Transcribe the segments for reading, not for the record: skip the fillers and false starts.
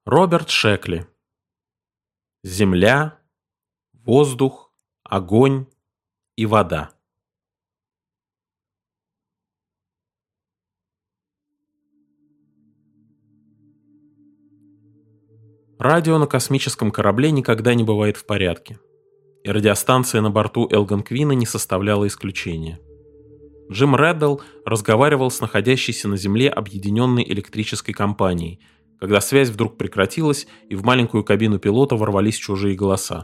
Роберт Шекли. Земля, воздух, огонь и вода. Радио на космическом корабле никогда не бывает в порядке, и радиостанция на борту Элгон-Квина не составляла исключения. Джим Реддл разговаривал с находящейся на Земле объединенной электрической компанией, когда связь вдруг прекратилась, и в маленькую кабину пилота ворвались чужие голоса.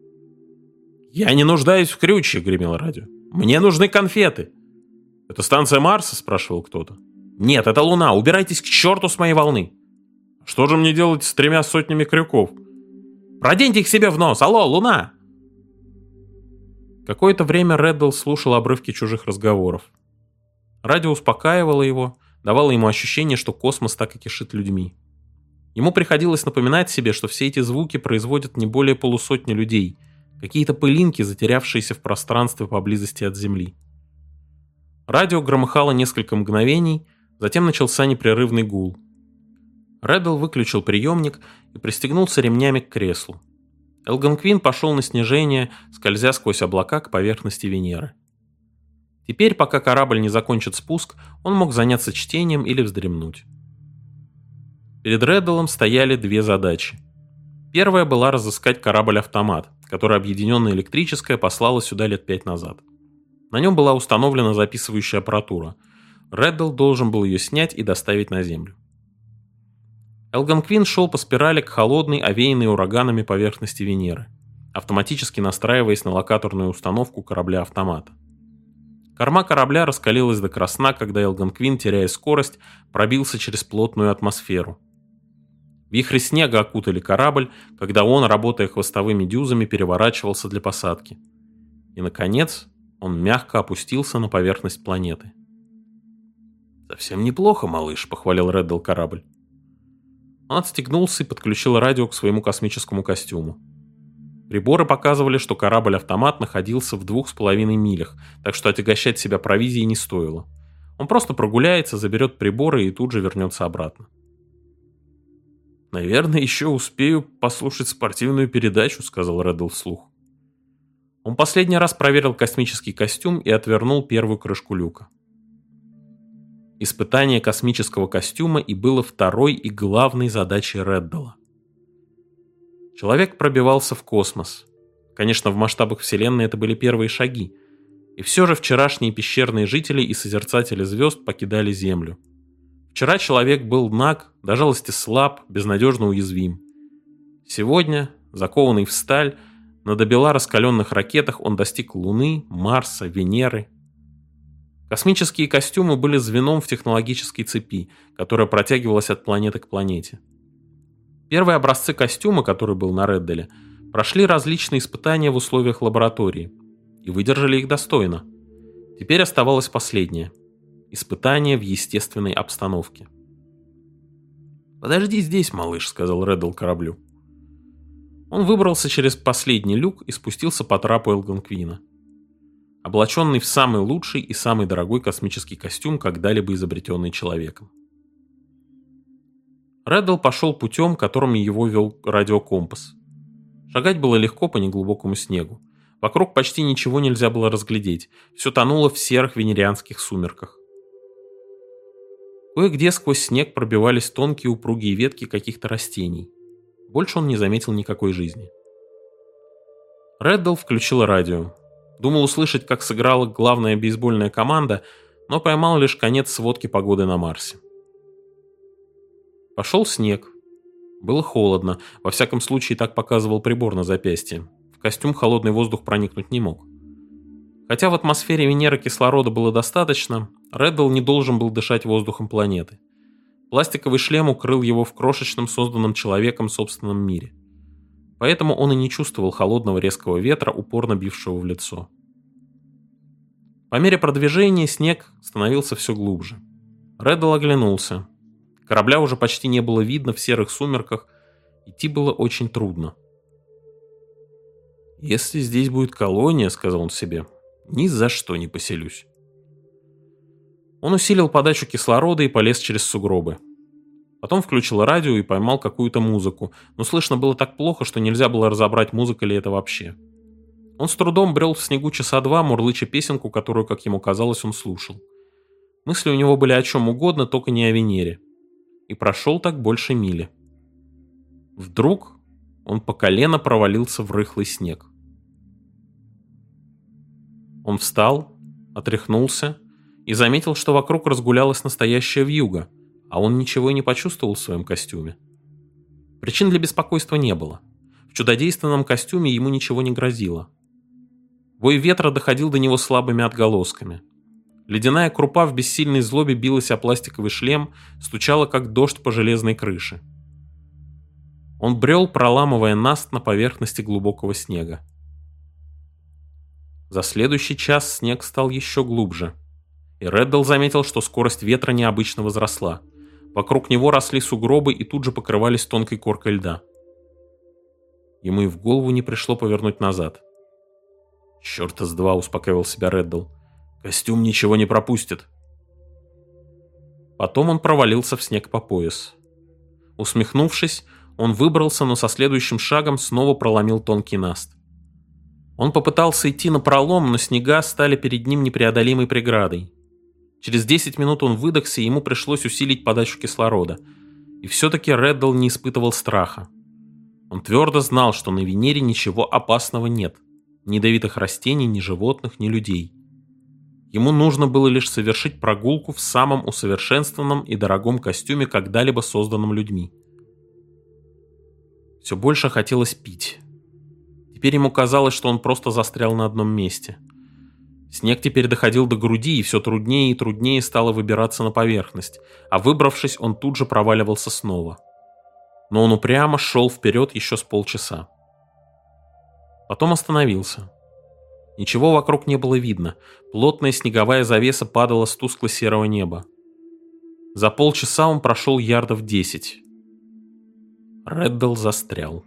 «Я не нуждаюсь в крюче!» — гремело радио. «Мне нужны конфеты!» «Это станция Марса?» — спрашивал кто-то. «Нет, это Луна! Убирайтесь к черту с моей волны!» «Что же мне делать с 300 крюков?» «Проденьте их себе в нос! Алло, Луна!» Какое-то время Реддл слушал обрывки чужих разговоров. Радио успокаивало его, давало ему ощущение, что космос так и кишит людьми. Ему приходилось напоминать себе, что все эти звуки производят не более полусотни людей, какие-то пылинки, затерявшиеся в пространстве поблизости от Земли. Радио громыхало несколько мгновений, затем начался непрерывный гул. Реддл выключил приемник и пристегнулся ремнями к креслу. Элгон-Квин пошел на снижение, скользя сквозь облака к поверхности Венеры. Теперь, пока корабль не закончит спуск, он мог заняться чтением или вздремнуть. Перед Реддлом стояли две задачи. Первая была разыскать корабль-автомат, который объединенная электрическая послала сюда лет 5 назад. На нем была установлена записывающая аппаратура. Реддл должен был ее снять и доставить на Землю. Элгон-Квин шел по спирали к холодной, овеянной ураганами поверхности Венеры, автоматически настраиваясь на локаторную установку корабля-автомата. Корма корабля раскалилась до красна, когда Элгон-Квин, теряя скорость, пробился через плотную атмосферу. Вихри снега окутали корабль, когда он, работая хвостовыми дюзами, переворачивался для посадки. И, наконец, он мягко опустился на поверхность планеты. «Совсем неплохо, малыш», — похвалил Реддл корабль. Он отстегнулся и подключил радио к своему космическому костюму. Приборы показывали, что корабль-автомат находился в 2,5 милях, так что отягощать себя провизией не стоило. Он просто прогуляется, заберет приборы и тут же вернется обратно. «Наверное, еще успею послушать спортивную передачу», — сказал Реддл вслух. Он последний раз проверил космический костюм и отвернул первую крышку люка. Испытание космического костюма и было второй и главной задачей Реддла. Человек пробивался в космос. Конечно, в масштабах Вселенной это были первые шаги. И все же вчерашние пещерные жители и созерцатели звезд покидали Землю. Вчера человек был наг, до жалости слаб, безнадежно уязвим. Сегодня, закованный в сталь, на добела раскаленных ракетах он достиг Луны, Марса, Венеры. Космические костюмы были звеном в технологической цепи, которая протягивалась от планеты к планете. Первые образцы костюма, который был на Реддле, прошли различные испытания в условиях лаборатории и выдержали их достойно. Теперь оставалось последнее – испытание в естественной обстановке. «Подожди здесь, малыш», – сказал Реддл кораблю. Он выбрался через последний люк и спустился по трапу Элгон-Квина, облаченный в самый лучший и самый дорогой космический костюм, когда-либо изобретенный человеком. Реддл пошел путем, которым его вел радиокомпас. Шагать было легко по неглубокому снегу. Вокруг почти ничего нельзя было разглядеть, все тонуло в серых венерианских сумерках. Кое-где сквозь снег пробивались тонкие упругие ветки каких-то растений. Больше он не заметил никакой жизни. Реддл включил радио. Думал услышать, как сыграла главная бейсбольная команда, но поймал лишь конец сводки погоды на Марсе. Пошел снег. Было холодно, во всяком случае так показывал прибор на запястье. В костюм холодный воздух проникнуть не мог. Хотя в атмосфере Венеры кислорода было достаточно, Реддл не должен был дышать воздухом планеты. Пластиковый шлем укрыл его в крошечном, созданном человеком собственном мире. Поэтому он и не чувствовал холодного резкого ветра, упорно бившего в лицо. По мере продвижения снег становился все глубже. Реддл оглянулся. Корабля уже почти не было видно в серых сумерках, идти было очень трудно. «Если здесь будет колония, — сказал он себе, — ни за что не поселюсь». Он усилил подачу кислорода и полез через сугробы. Потом включил радио и поймал какую-то музыку, но слышно было так плохо, что нельзя было разобрать, музыка ли это вообще. Он с трудом брел в снегу часа два, мурлыча песенку, которую, как ему казалось, он слушал. Мысли у него были о чем угодно, только не о Венере. И прошел так больше мили. Вдруг он по колено провалился в рыхлый снег. Он встал, отряхнулся и заметил, что вокруг разгулялась настоящая вьюга, а он ничего и не почувствовал в своем костюме. Причин для беспокойства не было. В чудодейственном костюме ему ничего не грозило. Вой ветра доходил до него слабыми отголосками. Ледяная крупа в бессильной злобе билась о пластиковый шлем, стучала как дождь по железной крыше. Он брел, проламывая наст на поверхности глубокого снега. За следующий час снег стал еще глубже, и Реддл заметил, что скорость ветра необычно возросла. Вокруг него росли сугробы и тут же покрывались тонкой коркой льда. Ему и в голову не пришло повернуть назад. «Чёрта с два», — успокаивал себя Реддл. «Костюм ничего не пропустит». Потом он провалился в снег по пояс. Усмехнувшись, он выбрался, но со следующим шагом снова проломил тонкий наст. Он попытался идти напролом, но снега стали перед ним непреодолимой преградой. Через 10 минут он выдохся, и ему пришлось усилить подачу кислорода. И все-таки Реддл не испытывал страха. Он твердо знал, что на Венере ничего опасного нет. Ни ядовитых растений, ни животных, ни людей. Ему нужно было лишь совершить прогулку в самом усовершенствованном и дорогом костюме, когда-либо созданном людьми. Все больше хотелось пить. Теперь ему казалось, что он просто застрял на одном месте. Снег теперь доходил до груди, и все труднее и труднее стало выбираться на поверхность, а выбравшись, он тут же проваливался снова. Но он упрямо шел вперед еще с полчаса. Потом остановился. Ничего вокруг не было видно, плотная снеговая завеса падала с тускло-серого неба. За полчаса он прошел ярдов 10. Реддл застрял.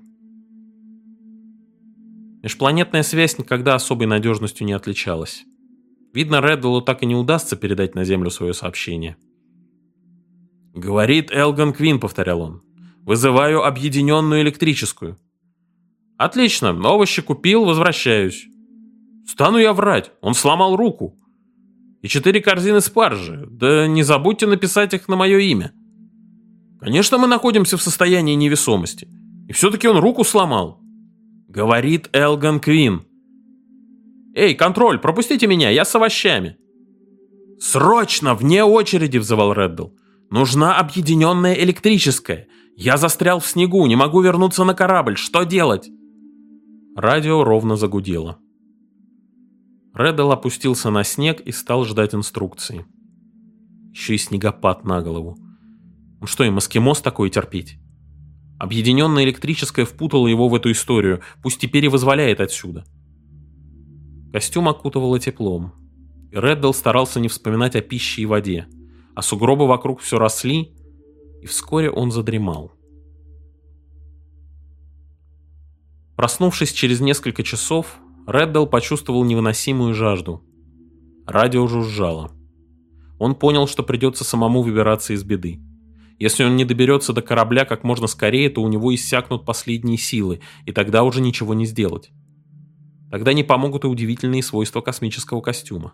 Межпланетная связь никогда особой надежностью не отличалась. Видно, Реддлу так и не удастся передать на Землю свое сообщение. «Говорит Элган Квин», — повторял он. «Вызываю объединенную электрическую». «Отлично, овощи купил, возвращаюсь». «Стану я врать, он сломал руку». «И 4 корзины спаржи, да не забудьте написать их на мое имя». «Конечно, мы находимся в состоянии невесомости, и все-таки он руку сломал». Говорит Элган Квин. «Эй, контроль, пропустите меня, я с овощами». «Срочно, вне очереди!» — взывал Реддл. «Нужна объединенная электрическая. Я застрял в снегу, не могу вернуться на корабль. Что делать?» Радио ровно загудело. Реддл опустился на снег и стал ждать инструкции. Еще и снегопад на голову. Он что, им эскимос такое терпеть? Объединенная электрическая впутала его в эту историю, пусть теперь и вызволяет отсюда. Костюм окутывало теплом, и Реддл старался не вспоминать о пище и воде, а сугробы вокруг все росли, и вскоре он задремал. Проснувшись через несколько часов, Реддл почувствовал невыносимую жажду. Радио жужжало. Он понял, что придется самому выбираться из беды. Если он не доберется до корабля как можно скорее, то у него иссякнут последние силы, и тогда уже ничего не сделать. Тогда не помогут и удивительные свойства космического костюма.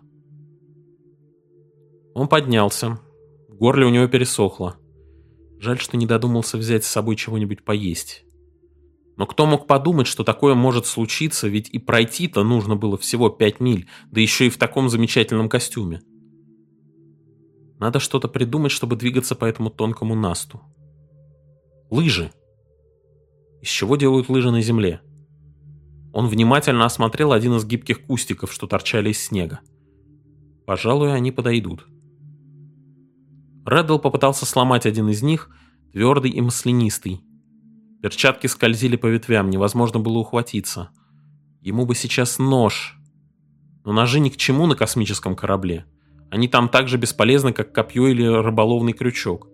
Он поднялся. В горле у него пересохло. Жаль, что не додумался взять с собой чего-нибудь поесть. Но кто мог подумать, что такое может случиться, ведь и пройти-то нужно было всего 5 миль, да еще и в таком замечательном костюме. Надо что-то придумать, чтобы двигаться по этому тонкому насту. Лыжи. Из чего делают лыжи на земле? Он внимательно осмотрел один из гибких кустиков, что торчали из снега. Пожалуй, они подойдут. Реддл попытался сломать один из них, твердый и маслянистый. Перчатки скользили по ветвям, невозможно было ухватиться. Ему бы сейчас нож. Но ножи ни к чему на космическом корабле. Они там так же бесполезны, как копье или рыболовный крючок.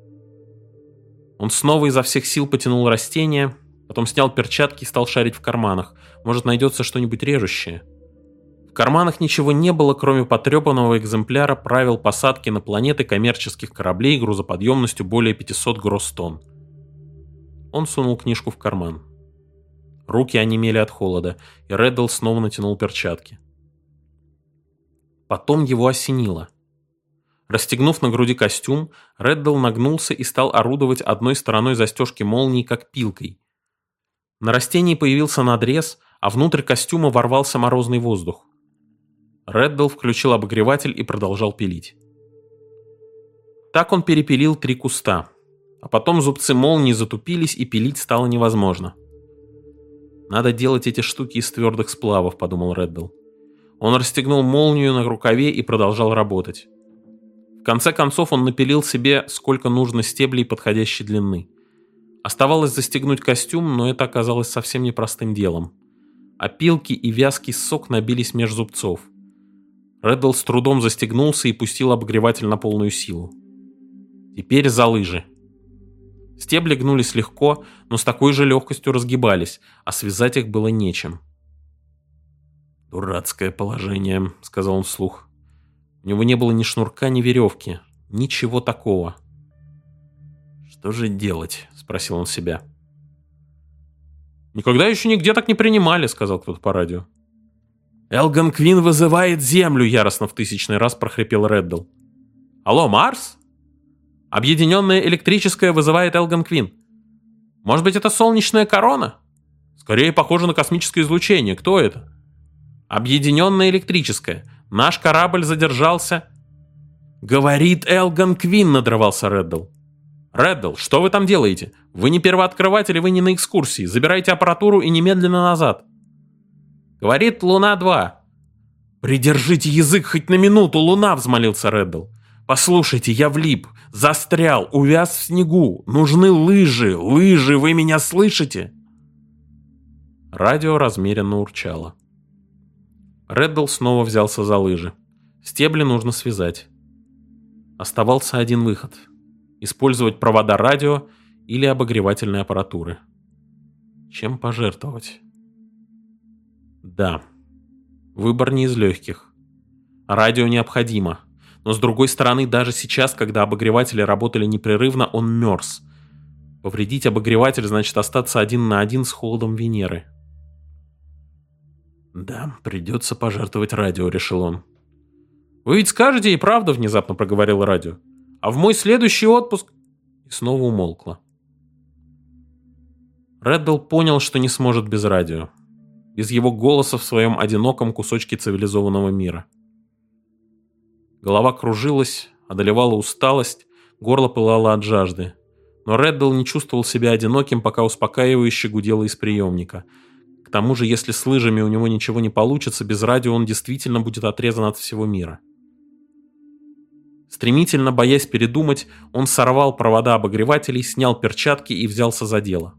Он снова изо всех сил потянул растение, потом снял перчатки и стал шарить в карманах. Может, найдется что-нибудь режущее. В карманах ничего не было, кроме потрепанного экземпляра правил посадки на планеты коммерческих кораблей грузоподъемностью более 500 гросс-тонн. Он сунул книжку в карман. Руки онемели от холода, и Реддл снова натянул перчатки. Потом его осенило. Расстегнув на груди костюм, Реддл нагнулся и стал орудовать одной стороной застежки молнии, как пилкой. На растении появился надрез, а внутрь костюма ворвался морозный воздух. Реддл включил обогреватель и продолжал пилить. Так он перепилил 3 куста, а потом зубцы молнии затупились, и пилить стало невозможно. «Надо делать эти штуки из твердых сплавов», — подумал Реддл. Он расстегнул молнию на рукаве и продолжал работать. В конце концов он напилил себе сколько нужно стеблей подходящей длины. Оставалось застегнуть костюм, но это оказалось совсем непростым делом. Опилки и вязкий сок набились меж зубцов. Реддл с трудом застегнулся и пустил обогреватель на полную силу. Теперь за лыжи. Стебли гнулись легко, но с такой же легкостью разгибались, а связать их было нечем. «Дурацкое положение», — сказал он вслух. У него не было ни шнурка, ни веревки. Ничего такого. «Что же делать?» — спросил он себя. «Никогда еще нигде так не принимали», — сказал кто-то по радио. «Элган Квин вызывает Землю!» — яростно в 1000-й раз прохрипел Реддл. «Алло, Марс? Объединенная электрическая вызывает Элган Квин. Может быть, это солнечная корона? Скорее похоже на космическое излучение. Кто это?» «Объединенная электрическая. Наш корабль задержался...» «Говорит Элган Квин!» — надрывался Реддл. «Реддл, что вы там делаете? Вы не первооткрыватель, вы не на экскурсии. Забирайте аппаратуру и немедленно назад». «Говорит Луна-2». «Придержите язык хоть на минуту, Луна!» — взмолился Реддл. «Послушайте, я влип, застрял, увяз в снегу. Нужны лыжи, лыжи, вы меня слышите?» Радио размеренно урчало. Реддл снова взялся за лыжи. Стебли нужно связать. Оставался один выход — использовать провода радио или обогревательной аппаратуры. Чем пожертвовать? Да, выбор не из легких. Радио необходимо, но с другой стороны, даже сейчас, когда обогреватели работали непрерывно, он мерз. Повредить обогреватель значит остаться 1 на 1 с холодом Венеры. «Да, придется пожертвовать радио», — решил он. «Вы ведь скажете и правду», — внезапно проговорил радио. «А в мой следующий отпуск...» И снова умолкло. Реддл понял, что не сможет без радио. Без его голоса в своем одиноком кусочке цивилизованного мира. Голова кружилась, одолевала усталость, горло пылало от жажды. Но Реддл не чувствовал себя одиноким, пока успокаивающе гудело из приемника. К тому же, если с лыжами у него ничего не получится, без радио он действительно будет отрезан от всего мира. Стремительно, боясь передумать, он сорвал провода обогревателей, снял перчатки и взялся за дело.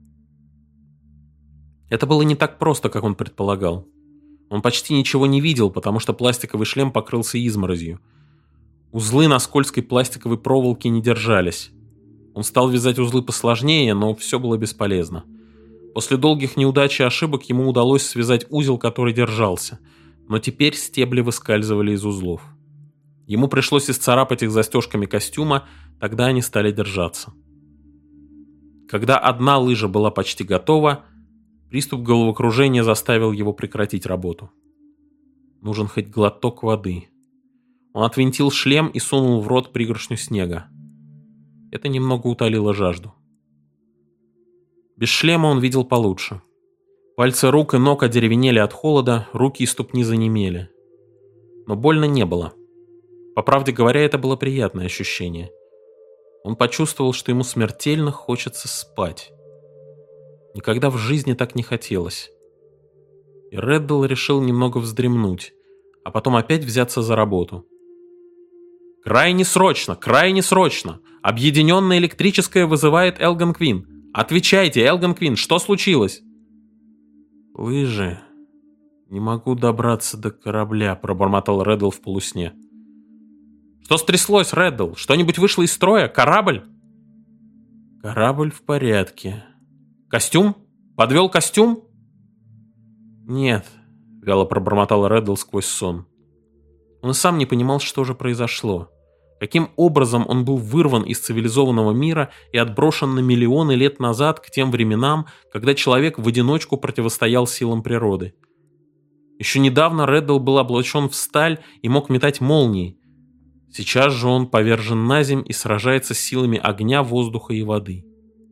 Это было не так просто, как он предполагал. Он почти ничего не видел, потому что пластиковый шлем покрылся изморозью. Узлы на скользкой пластиковой проволоке не держались. Он стал вязать узлы посложнее, но все было бесполезно. После долгих неудач и ошибок ему удалось связать узел, который держался, но теперь стебли выскальзывали из узлов. Ему пришлось исцарапать их застежками костюма, тогда они стали держаться. Когда одна лыжа была почти готова, приступ головокружения заставил его прекратить работу. Нужен хоть глоток воды. Он отвинтил шлем и сунул в рот пригоршню снега. Это немного утолило жажду. Без шлема он видел получше. Пальцы рук и ног одеревенели от холода, руки и ступни занемели. Но больно не было. По правде говоря, это было приятное ощущение. Он почувствовал, что ему смертельно хочется спать. Никогда в жизни так не хотелось. И Реддл решил немного вздремнуть, а потом опять взяться за работу. «Крайне срочно! Крайне срочно! Объединенная электрическая вызывает Элган Квин! Отвечайте, Элган Квин, что случилось?» «Лыжи. Не могу добраться до корабля», — пробормотал Реддл в полусне. «Что стряслось, Реддл? Что-нибудь вышло из строя? Корабль?» «Корабль в порядке». «Костюм? Подвел костюм?» «Нет, — вяло пробормотал Реддл сквозь сон. Он и сам не понимал, что же произошло. Каким образом он был вырван из цивилизованного мира и отброшен на миллионы лет назад к тем временам, когда человек в одиночку противостоял силам природы. Еще недавно Реддл был облачен в сталь и мог метать молнии. Сейчас же он повержен на земь и сражается с силами огня, воздуха и воды.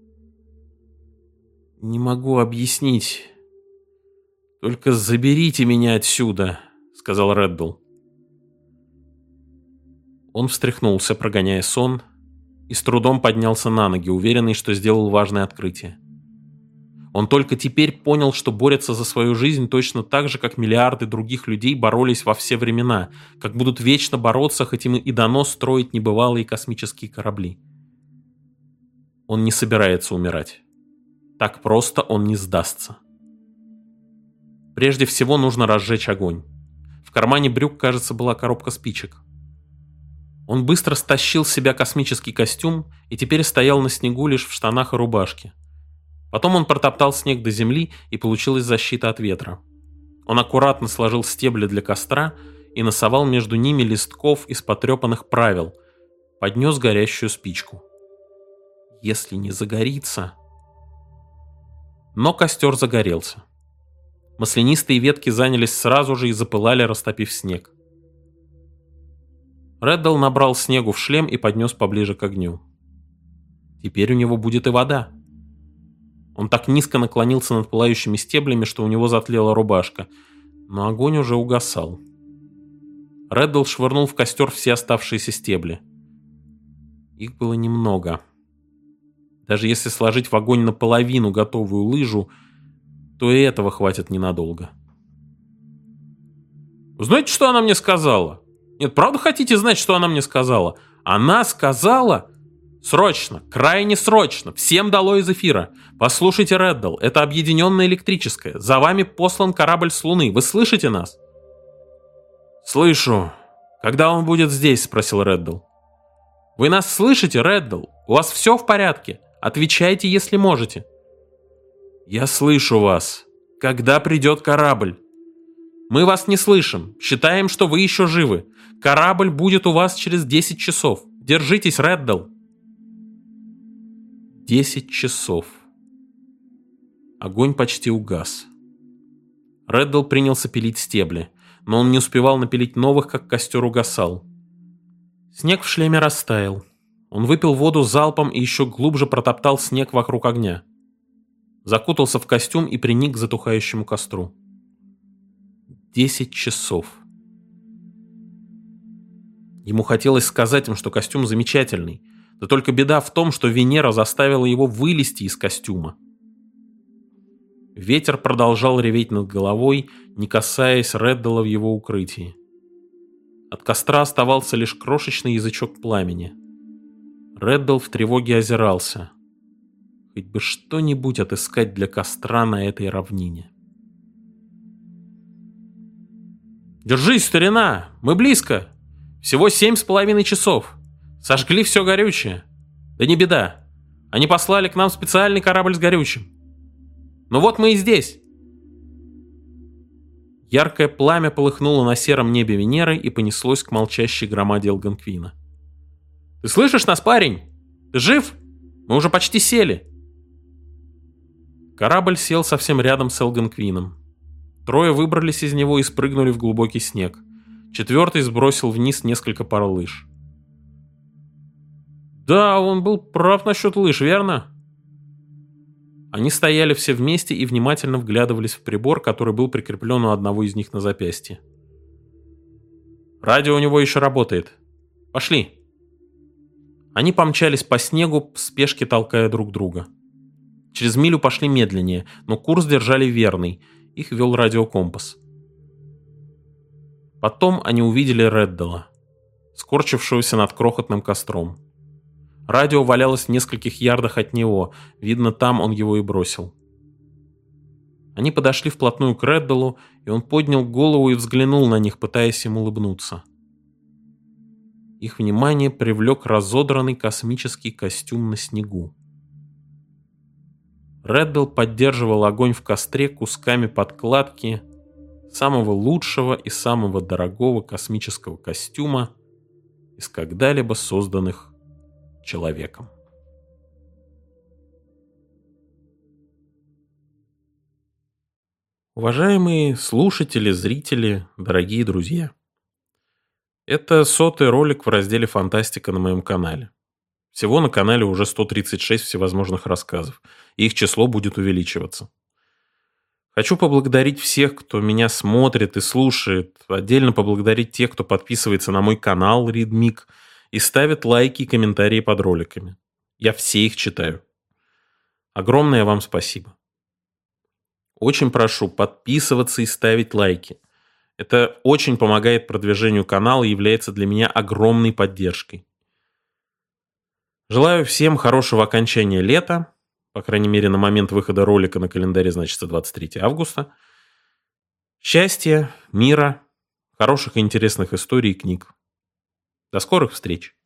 «Не могу объяснить. Только заберите меня отсюда», — сказал Реддл. Он встряхнулся, прогоняя сон, и с трудом поднялся на ноги, уверенный, что сделал важное открытие. Он только теперь понял, что борется за свою жизнь точно так же, как миллиарды других людей боролись во все времена, как будут вечно бороться, хоть им и дано строить небывалые космические корабли. Он не собирается умирать. Так просто он не сдастся. Прежде всего нужно разжечь огонь. В кармане брюк, кажется, была коробка спичек. Он быстро стащил с себя космический костюм и теперь стоял на снегу лишь в штанах и рубашке. Потом он протоптал снег до земли, и получилась защита от ветра. Он аккуратно сложил стебли для костра и насовал между ними листков из потрепанных правил, поднес горящую спичку. Если не загорится... Но костер загорелся. Маслянистые ветки занялись сразу же и запылали, растопив снег. Реддл набрал снегу в шлем и поднес поближе к огню. Теперь у него будет и вода. Он так низко наклонился над пылающими стеблями, что у него затлела рубашка, но огонь уже угасал. Реддл швырнул в костер все оставшиеся стебли. Их было немного. Даже если сложить в огонь наполовину готовую лыжу, то и этого хватит ненадолго. «Знаете, что она мне сказала? Нет, правда хотите знать, что она мне сказала? Она сказала... Срочно, крайне срочно, всем долой из эфира. Послушайте, Реддл, это объединенное электрическое. За вами послан корабль с Луны. Вы слышите нас?» «Слышу. Когда он будет здесь?» — спросил Реддл. «Вы нас слышите, Реддл? У вас все в порядке? Отвечайте, если можете». «Я слышу вас. Когда придет корабль?» «Мы вас не слышим. Считаем, что вы еще живы. Корабль будет у вас через 10 часов. Держитесь, Реддл». 10 часов. Огонь почти угас. Реддл принялся пилить стебли, но он не успевал напилить новых, как костер угасал. Снег в шлеме растаял. Он выпил воду залпом и еще глубже протоптал снег вокруг огня. Закутался в костюм и приник к затухающему костру. 10 часов. Ему хотелось сказать им, что костюм замечательный, да только беда в том, что Венера заставила его вылезти из костюма. Ветер продолжал реветь над головой, не касаясь Реддла в его укрытии. От костра оставался лишь крошечный язычок пламени. Реддл в тревоге озирался. Хоть бы что-нибудь отыскать для костра на этой равнине. «Держись, старина! Мы близко! Всего 7,5 часов! Сожгли все горючее! Да не беда! Они послали к нам специальный корабль с горючим! Ну вот мы и здесь!» Яркое пламя полыхнуло на сером небе Венеры и понеслось к молчащей громаде Алgonquина. «Ты слышишь нас, парень? Ты жив? Мы уже почти сели!» Корабль сел совсем рядом с Алgonquiном. Трое выбрались из него и спрыгнули в глубокий снег. Четвертый сбросил вниз несколько пар лыж. «Да, он был прав насчет лыж, верно?» Они стояли все вместе и внимательно вглядывались в прибор, который был прикреплен у одного из них на запястье. «Радио у него еще работает. Пошли!» Они помчались по снегу, в спешке толкая друг друга. Через милю пошли медленнее, но курс держали верный. Их вел радиокомпас. Потом они увидели Реддла, скорчившегося над крохотным костром. Радио валялось в нескольких ярдах от него, видно, там он его и бросил. Они подошли вплотную к Реддлу, и он поднял голову и взглянул на них, пытаясь им улыбнуться. Их внимание привлек разодранный космический костюм на снегу. Реддл поддерживал огонь в костре кусками подкладки самого лучшего и самого дорогого космического костюма из когда-либо созданных человеком. Уважаемые слушатели, зрители, дорогие друзья, это 100-й ролик в разделе «Фантастика» на моем канале. Всего на канале уже 136 всевозможных рассказов, и их число будет увеличиваться. Хочу поблагодарить всех, кто меня смотрит и слушает, отдельно поблагодарить тех, кто подписывается на мой канал ReadMig и ставит лайки и комментарии под роликами. Я все их читаю. Огромное вам спасибо. Очень прошу подписываться и ставить лайки. Это очень помогает продвижению канала и является для меня огромной поддержкой. Желаю всем хорошего окончания лета, по крайней мере на момент выхода ролика на календаре значится 23 августа. Счастья, мира, хороших и интересных историй и книг. До скорых встреч!